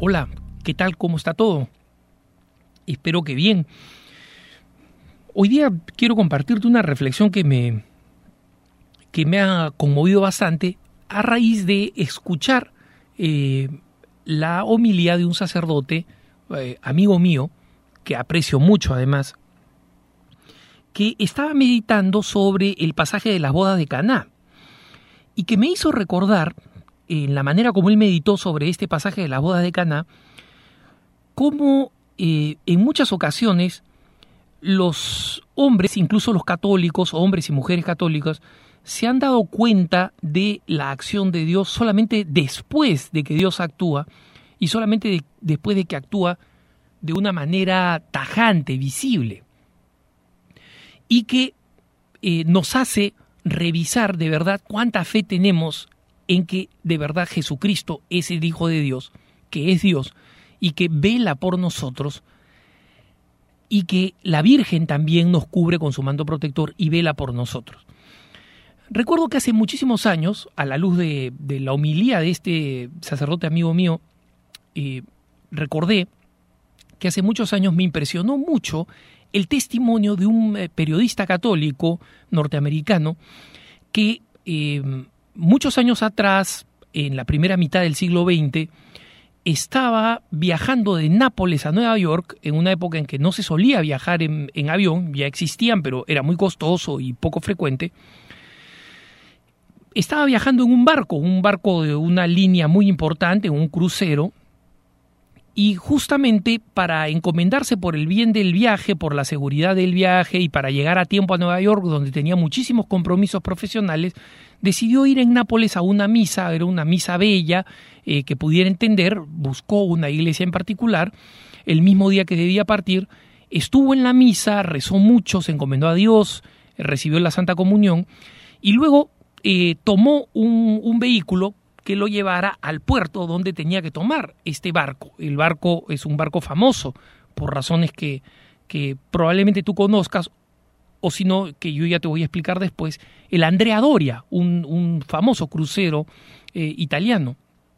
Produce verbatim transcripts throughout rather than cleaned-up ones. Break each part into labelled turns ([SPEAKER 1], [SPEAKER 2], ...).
[SPEAKER 1] Hola, ¿qué tal? ¿Cómo está todo? Espero que bien. Hoy día quiero compartirte una reflexión que me, que me ha conmovido bastante a raíz de escuchar eh, la homilía de un sacerdote, eh, amigo mío, que aprecio mucho además, que estaba meditando sobre el pasaje de las bodas de Caná y que me hizo recordar, en la manera como él meditó sobre este pasaje de las bodas de Caná, cómo eh, en muchas ocasiones los hombres, incluso los católicos, hombres y mujeres católicas, se han dado cuenta de la acción de Dios solamente después de que Dios actúa y solamente de, después de que actúa de una manera tajante, visible, y que eh, nos hace revisar de verdad cuánta fe tenemos en que de verdad Jesucristo es el Hijo de Dios, que es Dios y que vela por nosotros, y que la Virgen también nos cubre con su manto protector y vela por nosotros. Recuerdo que hace muchísimos años, a la luz de, de la homilía de este sacerdote amigo mío, eh, recordé que hace muchos años me impresionó mucho el testimonio de un eh, periodista católico norteamericano que eh, muchos años atrás, en la primera mitad del siglo veinte, estaba viajando de Nápoles a Nueva York en una época en que no se solía viajar en, en avión, ya existían, pero era muy costoso y poco frecuente. Estaba viajando en un barco, un barco de una línea muy importante, un crucero, y justamente para encomendarse por el bien del viaje, por la seguridad del viaje y para llegar a tiempo a Nueva York, donde tenía muchísimos compromisos profesionales, decidió ir en Nápoles a una misa, era una misa bella, eh, que pudiera entender, buscó una iglesia en particular, el mismo día que debía partir, estuvo en la misa, rezó mucho, se encomendó a Dios, recibió la Santa Comunión, y luego eh, tomó un, un vehículo que lo llevara al puerto donde tenía que tomar este barco. El barco es un barco famoso, por razones que, que probablemente tú conozcas, o si no, que yo ya te voy a explicar después, el Andrea Doria, un, un famoso crucero eh, italiano.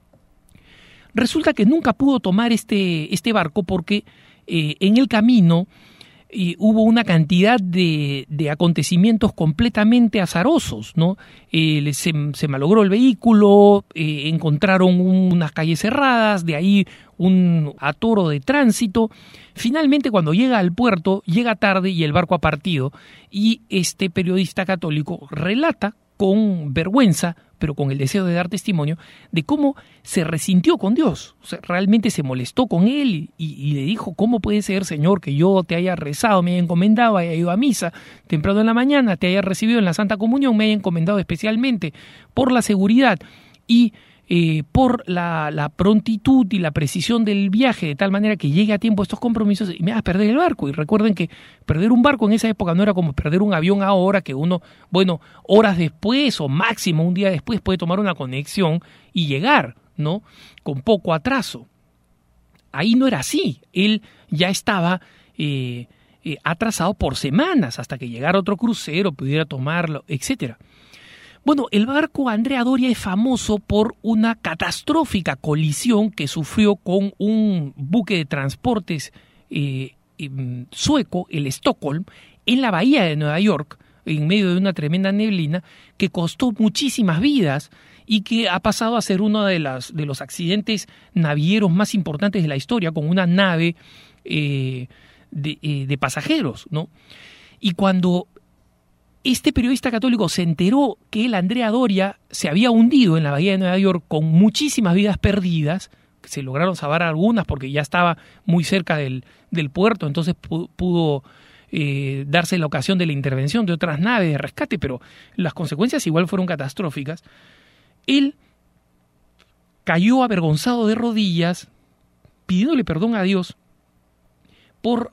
[SPEAKER 1] Resulta que nunca pudo tomar este, este barco porque eh, en el camino eh, hubo una cantidad de, de acontecimientos completamente azarosos, ¿no? Eh, se, se malogró el vehículo, eh, encontraron un, unas calles cerradas, de ahí un atoro de tránsito. Finalmente, cuando llega al puerto, llega tarde y el barco ha partido, y este periodista católico relata con vergüenza, pero con el deseo de dar testimonio, de cómo se resintió con Dios. O sea, realmente se molestó con él y, y le dijo: ¿cómo puede ser, Señor, que yo te haya rezado, me haya encomendado, haya ido a misa temprano en la mañana, te haya recibido en la Santa Comunión, me haya encomendado especialmente por la seguridad y Eh, por la, la prontitud y la precisión del viaje, de tal manera que llegue a tiempo a estos compromisos y me hagas perder el barco? Y recuerden que perder un barco en esa época no era como perder un avión ahora, que uno, bueno, horas después o máximo un día después puede tomar una conexión y llegar, ¿no? Con poco atraso. Ahí no era así. Él ya estaba eh, eh, atrasado por semanas hasta que llegara otro crucero, pudiera tomarlo, etcétera. Bueno, el barco Andrea Doria es famoso por una catastrófica colisión que sufrió con un buque de transportes eh, eh, sueco, el Stockholm, en la bahía de Nueva York, en medio de una tremenda neblina, que costó muchísimas vidas y que ha pasado a ser uno de, las, de los accidentes navieros más importantes de la historia, con una nave eh, de, eh, de pasajeros, ¿no? Y cuando este periodista católico se enteró que el Andrea Doria se había hundido en la bahía de Nueva York con muchísimas vidas perdidas, que se lograron salvar algunas porque ya estaba muy cerca del, del puerto, entonces pudo, pudo eh, darse la ocasión de la intervención de otras naves de rescate, pero las consecuencias igual fueron catastróficas. Él cayó avergonzado de rodillas, pidiéndole perdón a Dios por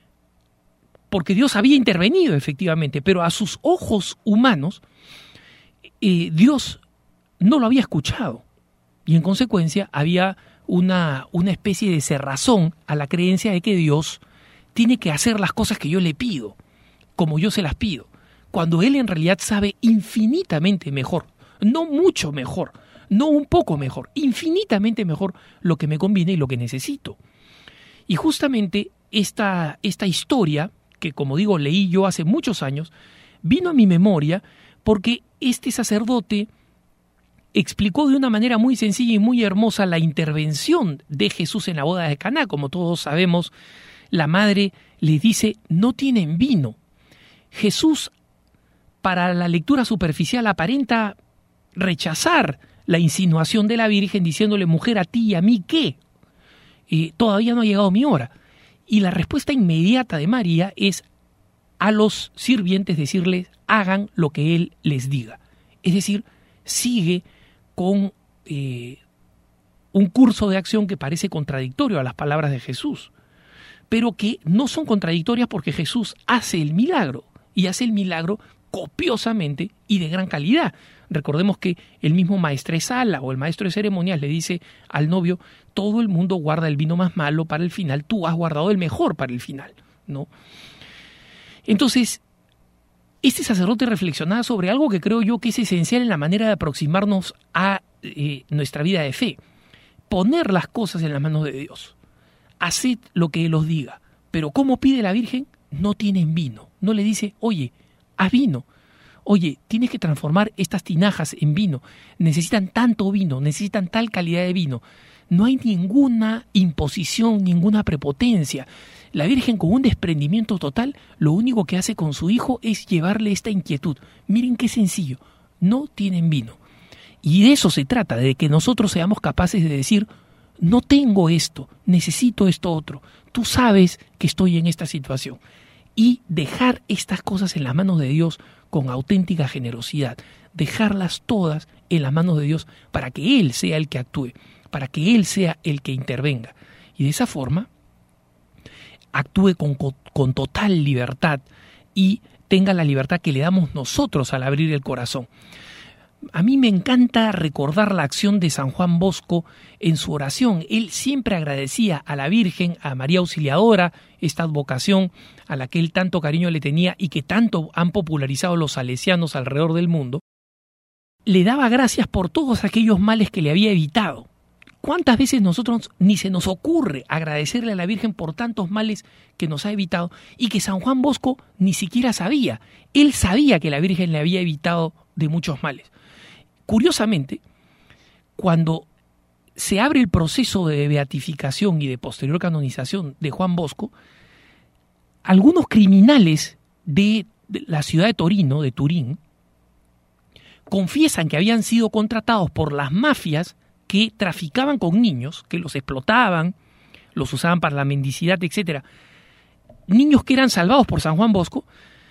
[SPEAKER 1] porque Dios había intervenido efectivamente, pero a sus ojos humanos eh, Dios no lo había escuchado y en consecuencia había una, una especie de cerrazón a la creencia de que Dios tiene que hacer las cosas que yo le pido, como yo se las pido, cuando Él en realidad sabe infinitamente mejor, no mucho mejor, no un poco mejor, infinitamente mejor lo que me conviene y lo que necesito. Y justamente esta, esta historia, que como digo leí yo hace muchos años, vino a mi memoria porque este sacerdote explicó de una manera muy sencilla y muy hermosa la intervención de Jesús en la boda de Caná. Como todos sabemos, la madre le dice, no tienen vino. Jesús, para la lectura superficial, aparenta rechazar la insinuación de la Virgen diciéndole, mujer, a ti y a mí, ¿qué? Eh, todavía no ha llegado mi hora. Y la respuesta inmediata de María es a los sirvientes decirles, hagan lo que Él les diga. Es decir, sigue con eh, un curso de acción que parece contradictorio a las palabras de Jesús, pero que no son contradictorias porque Jesús hace el milagro, y hace el milagro copiosamente y de gran calidad. Recordemos que el mismo maestresala o el maestro de ceremonias le dice al novio, todo el mundo guarda el vino más malo para el final, tú has guardado el mejor para el final, ¿no? Entonces, este sacerdote reflexionaba sobre algo que creo yo que es esencial en la manera de aproximarnos a eh, nuestra vida de fe. Poner las cosas en las manos de Dios. Haced lo que Él os diga. Pero ¿cómo pide la Virgen? No tienen vino. No le dice, oye, haz vino. Oye, tienes que transformar estas tinajas en vino. Necesitan tanto vino, necesitan tal calidad de vino. No hay ninguna imposición, ninguna prepotencia. La Virgen, con un desprendimiento total, lo único que hace con su hijo es llevarle esta inquietud. Miren qué sencillo, no tienen vino. Y de eso se trata, de que nosotros seamos capaces de decir, no tengo esto, necesito esto otro. Tú sabes que estoy en esta situación. Y dejar estas cosas en las manos de Dios con auténtica generosidad. Dejarlas todas en las manos de Dios para que Él sea el que actúe, para que Él sea el que intervenga. Y de esa forma actúe con, con total libertad y tenga la libertad que le damos nosotros al abrir el corazón. A mí me encanta recordar la acción de San Juan Bosco en su oración. Él siempre agradecía a la Virgen, a María Auxiliadora, esta advocación a la que él tanto cariño le tenía y que tanto han popularizado los salesianos alrededor del mundo. Le daba gracias por todos aquellos males que le había evitado. ¿Cuántas veces nosotros ni se nos ocurre agradecerle a la Virgen por tantos males que nos ha evitado y que San Juan Bosco ni siquiera sabía? Él sabía que la Virgen le había evitado de muchos males. Curiosamente, cuando se abre el proceso de beatificación y de posterior canonización de Juan Bosco, algunos criminales de la ciudad de Torino, de Turín, confiesan que habían sido contratados por las mafias que traficaban con niños, que los explotaban, los usaban para la mendicidad, etcétera. Niños que eran salvados por San Juan Bosco,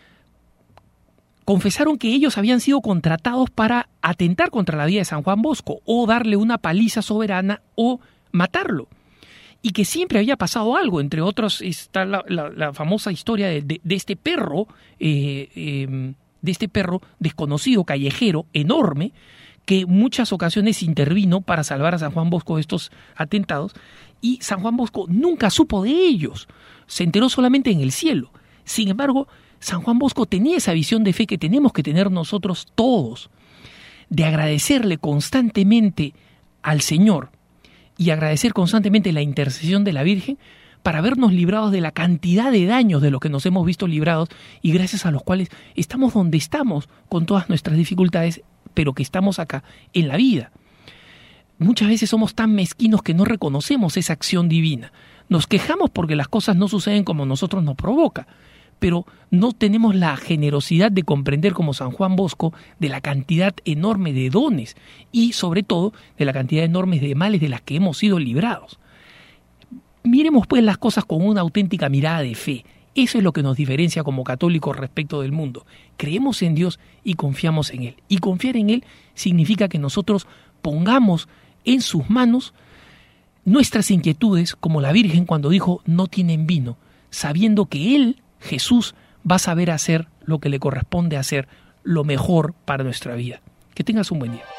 [SPEAKER 1] confesaron que ellos habían sido contratados para atentar contra la vida de San Juan Bosco, o darle una paliza soberana, o matarlo. Y que siempre había pasado algo. Entre otros está la, la, la famosa historia de, de, de este perro, eh, eh, de este perro desconocido, callejero, enorme, que en muchas ocasiones intervino para salvar a San Juan Bosco de estos atentados, y San Juan Bosco nunca supo de ellos, se enteró solamente en el cielo. Sin embargo, San Juan Bosco tenía esa visión de fe que tenemos que tener nosotros todos, de agradecerle constantemente al Señor y agradecer constantemente la intercesión de la Virgen para vernos librados de la cantidad de daños de los que nos hemos visto librados y gracias a los cuales estamos donde estamos con todas nuestras dificultades, pero que estamos acá en la vida. Muchas veces somos tan mezquinos que no reconocemos esa acción divina. Nos quejamos porque las cosas no suceden como nosotros nos provoca, pero no tenemos la generosidad de comprender, como San Juan Bosco, de la cantidad enorme de dones y sobre todo de la cantidad enorme de males de las que hemos sido librados. Miremos pues las cosas con una auténtica mirada de fe. Eso es lo que nos diferencia como católicos respecto del mundo. Creemos en Dios y confiamos en Él. Y confiar en Él significa que nosotros pongamos en sus manos nuestras inquietudes, como la Virgen cuando dijo no tienen vino, sabiendo que Él, Jesús, va a saber hacer lo que le corresponde hacer, lo mejor para nuestra vida. Que tengas un buen día.